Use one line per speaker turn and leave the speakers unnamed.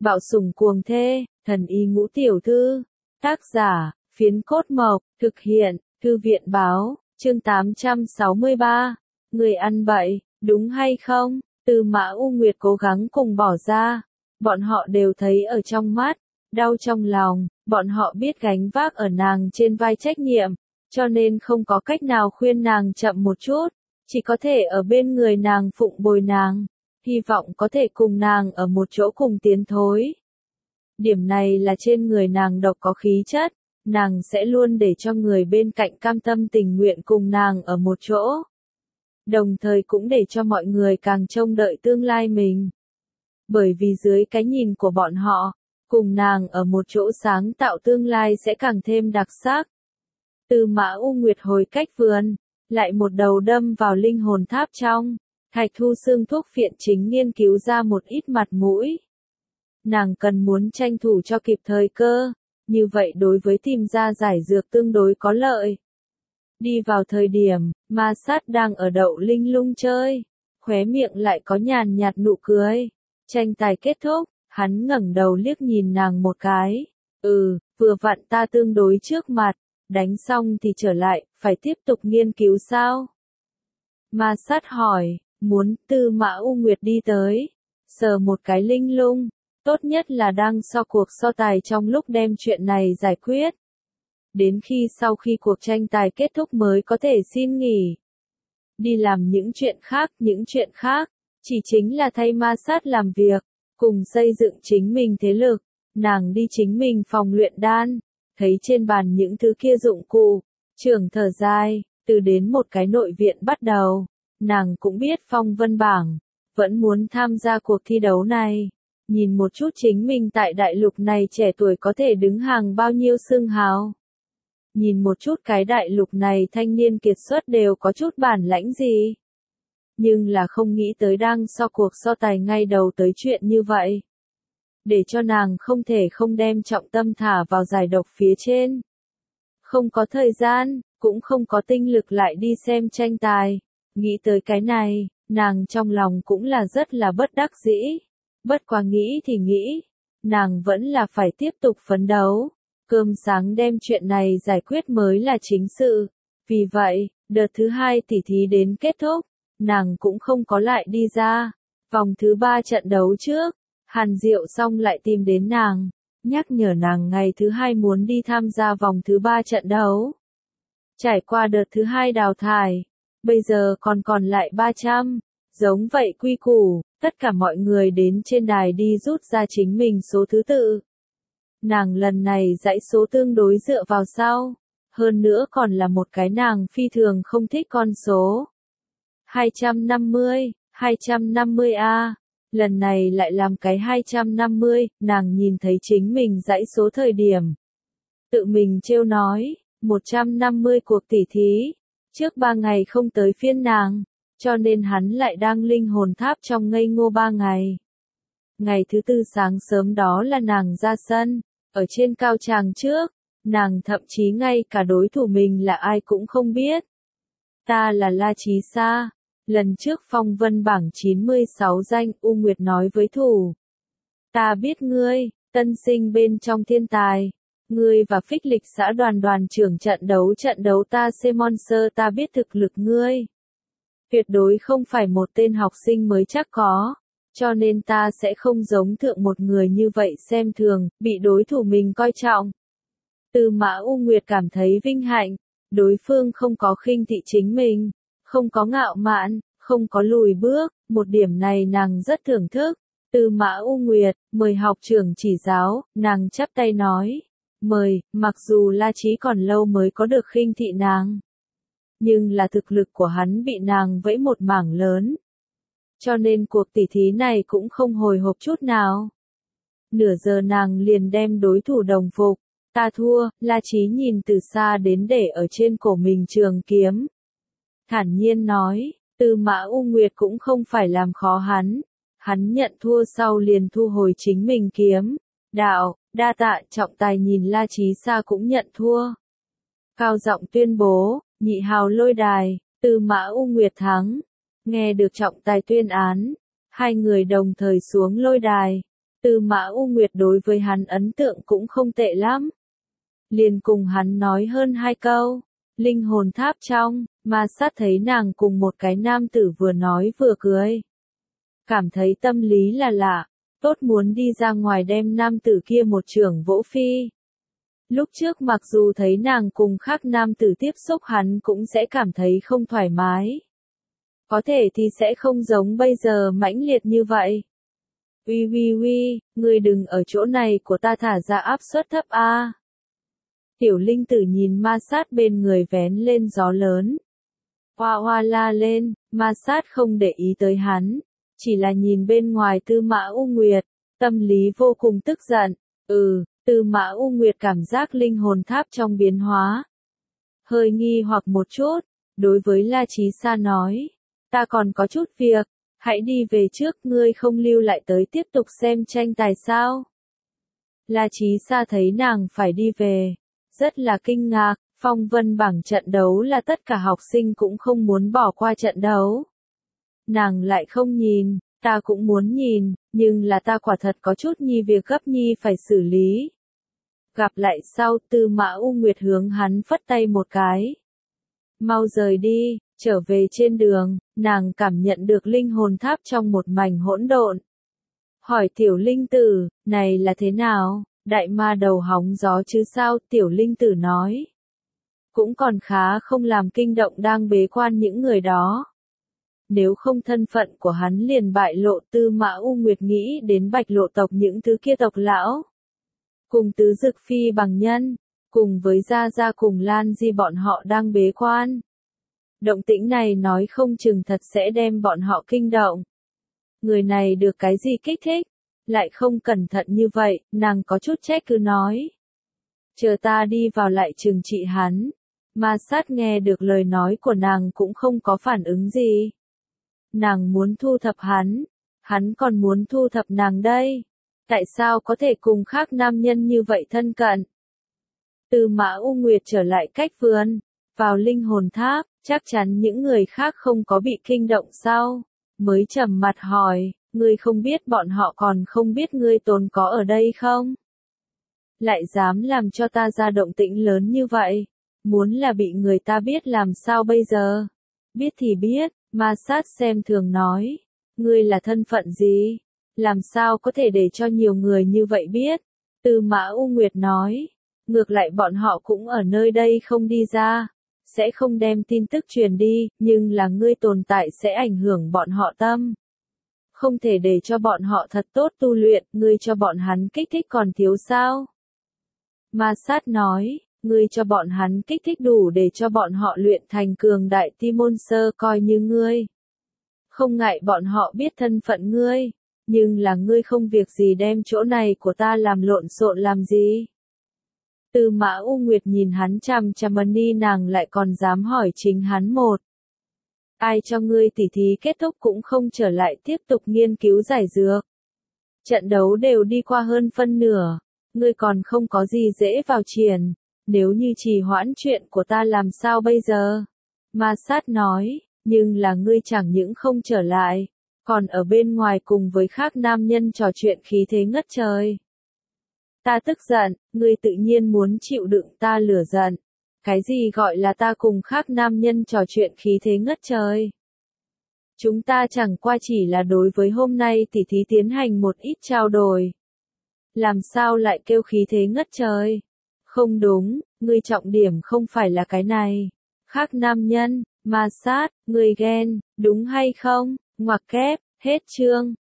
Bạo sủng cuồng thê, thần y ngũ tiểu thư. Tác giả, Phiến Cốt Mộc, thực hiện, Thư viện báo, chương 863. Người ăn bậy, đúng hay không? Tư Mã U Nguyệt cố gắng cùng bỏ ra. Bọn họ đều thấy ở trong mắt, đau trong lòng, bọn họ biết gánh vác ở nàng trên vai trách nhiệm, cho nên không có cách nào khuyên nàng chậm một chút, chỉ có thể ở bên người nàng phụng bồi nàng, hy vọng có thể cùng nàng ở một chỗ cùng tiến thối. Điểm này là trên người nàng độc có khí chất, nàng sẽ luôn để cho người bên cạnh cam tâm tình nguyện cùng nàng ở một chỗ. Đồng thời cũng để cho mọi người càng trông đợi tương lai mình. Bởi vì dưới cái nhìn của bọn họ, cùng nàng ở một chỗ sáng tạo tương lai sẽ càng thêm đặc sắc. Tư Mã U Nguyệt hồi cách vườn, lại một đầu đâm vào linh hồn tháp trong. Thạch Thu Xương thuốc phiện chính nghiên cứu ra một ít mặt mũi. Nàng cần muốn tranh thủ cho kịp thời cơ, như vậy đối với tìm ra giải dược tương đối có lợi. Đi vào thời điểm, Ma Sát đang ở đậu linh lung chơi, khóe miệng lại có nhàn nhạt nụ cười. Tranh tài kết thúc, hắn ngẩng đầu liếc nhìn nàng một cái. Vừa vặn ta tương đối trước mặt, đánh xong thì trở lại, phải tiếp tục nghiên cứu sao? Ma Sát hỏi, muốn. Tư Mã U Nguyệt đi tới, sờ một cái linh lung, tốt nhất là đang cuộc so tài trong lúc đem chuyện này giải quyết. Đến khi sau khi cuộc tranh tài kết thúc mới có thể xin nghỉ. Đi làm những chuyện khác, chỉ chính là thay Ma Sát làm việc, cùng xây dựng chính mình thế lực, nàng đi chính mình phòng luyện đan, thấy trên bàn những thứ kia dụng cụ, trưởng thở dài, từ đến một cái nội viện bắt đầu, nàng cũng biết phong vân bảng, vẫn muốn tham gia cuộc thi đấu này, nhìn một chút chính mình tại đại lục này trẻ tuổi có thể đứng hàng bao nhiêu xưng hào. Nhìn một chút cái đại lục này thanh niên kiệt xuất đều có chút bản lãnh gì. Nhưng là không nghĩ tới đang cuộc so tài ngay đầu tới chuyện như vậy. Để cho nàng không thể không đem trọng tâm thả vào giải độc phía trên. Không có thời gian, cũng không có tinh lực lại đi xem tranh tài. Nghĩ tới cái này, nàng trong lòng cũng là rất là bất đắc dĩ. Bất quá nghĩ thì nghĩ, nàng vẫn là phải tiếp tục phấn đấu. Cơm sáng đem chuyện này giải quyết mới là chính sự. Vì vậy, đợt thứ 2 tỉ thí đến kết thúc, nàng cũng không có lại đi ra. Vòng thứ 3 trận đấu trước, Hàn Diệu xong lại tìm đến nàng, nhắc nhở nàng ngày thứ 2 muốn đi tham gia vòng thứ 3 trận đấu. Trải qua đợt thứ 2 đào thải, bây giờ còn lại 300, giống vậy quy củ, tất cả mọi người đến trên đài đi rút ra chính mình số thứ tự. Nàng lần này dãy số tương đối dựa vào sau, hơn nữa còn là một cái nàng phi thường không thích con số. 250A, lần này lại làm cái 250, nàng nhìn thấy chính mình dãy số thời điểm. Tự mình trêu nói, 150 cuộc tỉ thí, trước 3 ngày không tới phiên nàng, cho nên hắn lại đang linh hồn tháp trong ngây ngô 3 ngày. Ngày thứ 4 sáng sớm đó là nàng ra sân, ở trên cao tràng trước, nàng thậm chí ngay cả đối thủ mình là ai cũng không biết. Ta là La Chí Sa, lần trước phong vân bảng 96 danh. U Nguyệt nói với thủ. Ta biết ngươi, tân sinh bên trong thiên tài. Ngươi và Phích Lịch xã đoàn trưởng trận đấu ta Monster, ta biết thực lực ngươi. Tuyệt đối không phải một tên học sinh mới chắc có. Cho nên ta sẽ không giống thượng một người như vậy xem thường, bị đối thủ mình coi trọng. Tư Mã U Nguyệt cảm thấy vinh hạnh, đối phương không có khinh thị chính mình, không có ngạo mạn, không có lùi bước, một điểm này nàng rất thưởng thức. Tư Mã U Nguyệt, mời học trưởng chỉ giáo, nàng chắp tay nói, mời, mặc dù La Chí còn lâu mới có được khinh thị nàng. Nhưng là thực lực của hắn bị nàng vẫy một mảng lớn. Cho nên cuộc tỉ thí này cũng không hồi hộp chút nào. Nửa giờ nàng liền đem đối thủ đồng phục. Ta thua. La Chí nhìn từ xa đến để ở trên cổ mình trường kiếm. Thản nhiên nói, Tư Mã U Nguyệt cũng không phải làm khó hắn. Hắn nhận thua sau liền thu hồi chính mình kiếm. Đạo, đa tạ. Trọng tài nhìn La Chí Sa cũng nhận thua. Cao giọng tuyên bố, nhị hào lôi đài, Tư Mã U Nguyệt thắng. Nghe được trọng tài tuyên án, hai người đồng thời xuống lôi đài. Tư Mã U Nguyệt đối với hắn ấn tượng cũng không tệ lắm. Liền cùng hắn nói hơn 2 câu. Linh hồn tháp trong, Ma Sát thấy nàng cùng một cái nam tử vừa nói vừa cười. Cảm thấy tâm lý là lạ, tốt muốn đi ra ngoài đem nam tử kia một chưởng vỗ phi. Lúc trước mặc dù thấy nàng cùng khác nam tử tiếp xúc hắn cũng sẽ cảm thấy không thoải mái. Có thể thì sẽ không giống bây giờ mãnh liệt như vậy. Uy uy uy, ngươi đừng ở chỗ này của ta thả ra áp suất thấp a. Tiểu linh tử nhìn Ma Sát bên người vén lên gió lớn. Hoa hoa la lên, Ma Sát không để ý tới hắn, chỉ là nhìn bên ngoài Tư Mã U Nguyệt, tâm lý vô cùng tức giận. Tư Mã U Nguyệt cảm giác linh hồn tháp trong biến hóa. Hơi nghi hoặc một chút, đối với La Chí Sa nói, ta còn có chút việc, hãy đi về trước, ngươi không lưu lại tới tiếp tục xem tranh tài sao? La Chí Sa thấy nàng phải đi về, rất là kinh ngạc, phong vân bảng trận đấu là tất cả học sinh cũng không muốn bỏ qua trận đấu. Nàng lại không nhìn, ta cũng muốn nhìn, nhưng là ta quả thật có chút việc gấp phải xử lý. Gặp lại sau, Tư Mã U Nguyệt hướng hắn phất tay một cái. Mau rời đi, trở về trên đường, nàng cảm nhận được linh hồn tháp trong một mảnh hỗn độn. Hỏi tiểu linh tử, này là thế nào? Đại ma đầu hóng gió chứ sao? Tiểu linh tử nói. Cũng còn khá, không làm kinh động đang bế quan những người đó. Nếu không thân phận của hắn liền bại lộ. Tư Mã U Nguyệt nghĩ đến Bạch Lộ tộc những thứ kia tộc lão. Cùng Tứ Dực Phi bằng nhân, cùng với Gia Gia cùng Lan Di bọn họ đang bế quan. Động tĩnh này nói không chừng thật sẽ đem bọn họ kinh động. Người này được cái gì kích thích? Lại không cẩn thận như vậy, nàng có chút trách cứ nói. Chờ ta đi vào lại trừng trị hắn. Ma Sát nghe được lời nói của nàng cũng không có phản ứng gì. Nàng muốn thu thập hắn còn muốn thu thập nàng đây. Tại sao có thể cùng khác nam nhân như vậy thân cận? Tư Mã U Nguyệt trở lại cách vườn, vào linh hồn tháp, chắc chắn những người khác không có bị kinh động sao? Mới trầm mặt hỏi, ngươi không biết bọn họ còn không biết ngươi tồn có ở đây không? Lại dám làm cho ta ra động tĩnh lớn như vậy? Muốn là bị người ta biết làm sao bây giờ? Biết thì biết, Ma Sát xem thường nói. Ngươi là thân phận gì? Làm sao có thể để cho nhiều người như vậy biết? Tư Mã U Nguyệt nói. Ngược lại bọn họ cũng ở nơi đây không đi ra. Sẽ không đem tin tức truyền đi, nhưng là ngươi tồn tại sẽ ảnh hưởng bọn họ tâm. Không thể để cho bọn họ thật tốt tu luyện, ngươi cho bọn hắn kích thích còn thiếu sao? Ma Sát nói, ngươi cho bọn hắn kích thích đủ để cho bọn họ luyện thành cường đại ti môn sơ coi như ngươi. Không ngại bọn họ biết thân phận ngươi, nhưng là ngươi không việc gì đem chỗ này của ta làm lộn xộn làm gì? Tư Mã U Nguyệt nhìn hắn chằm chằm ni nàng lại còn dám hỏi chính hắn một. Ai cho ngươi tỉ thí kết thúc cũng không trở lại tiếp tục nghiên cứu giải dược. Trận đấu đều đi qua hơn phân nửa, ngươi còn không có gì dễ vào triển, nếu như trì hoãn chuyện của ta làm sao bây giờ? Ma Sát nói, nhưng là ngươi chẳng những không trở lại, còn ở bên ngoài cùng với khác nam nhân trò chuyện khí thế ngất trời. Ta tức giận, ngươi tự nhiên muốn chịu đựng ta lửa giận. Cái gì gọi là ta cùng khác nam nhân trò chuyện khí thế ngất trời? Chúng ta chẳng qua chỉ là đối với hôm nay tỉ thí tiến hành một ít trao đổi. Làm sao lại kêu khí thế ngất trời? Không đúng, ngươi trọng điểm không phải là cái này. Khác nam nhân, Ma Sát, ngươi ghen, đúng hay không? Ngoặc kép, hết chương.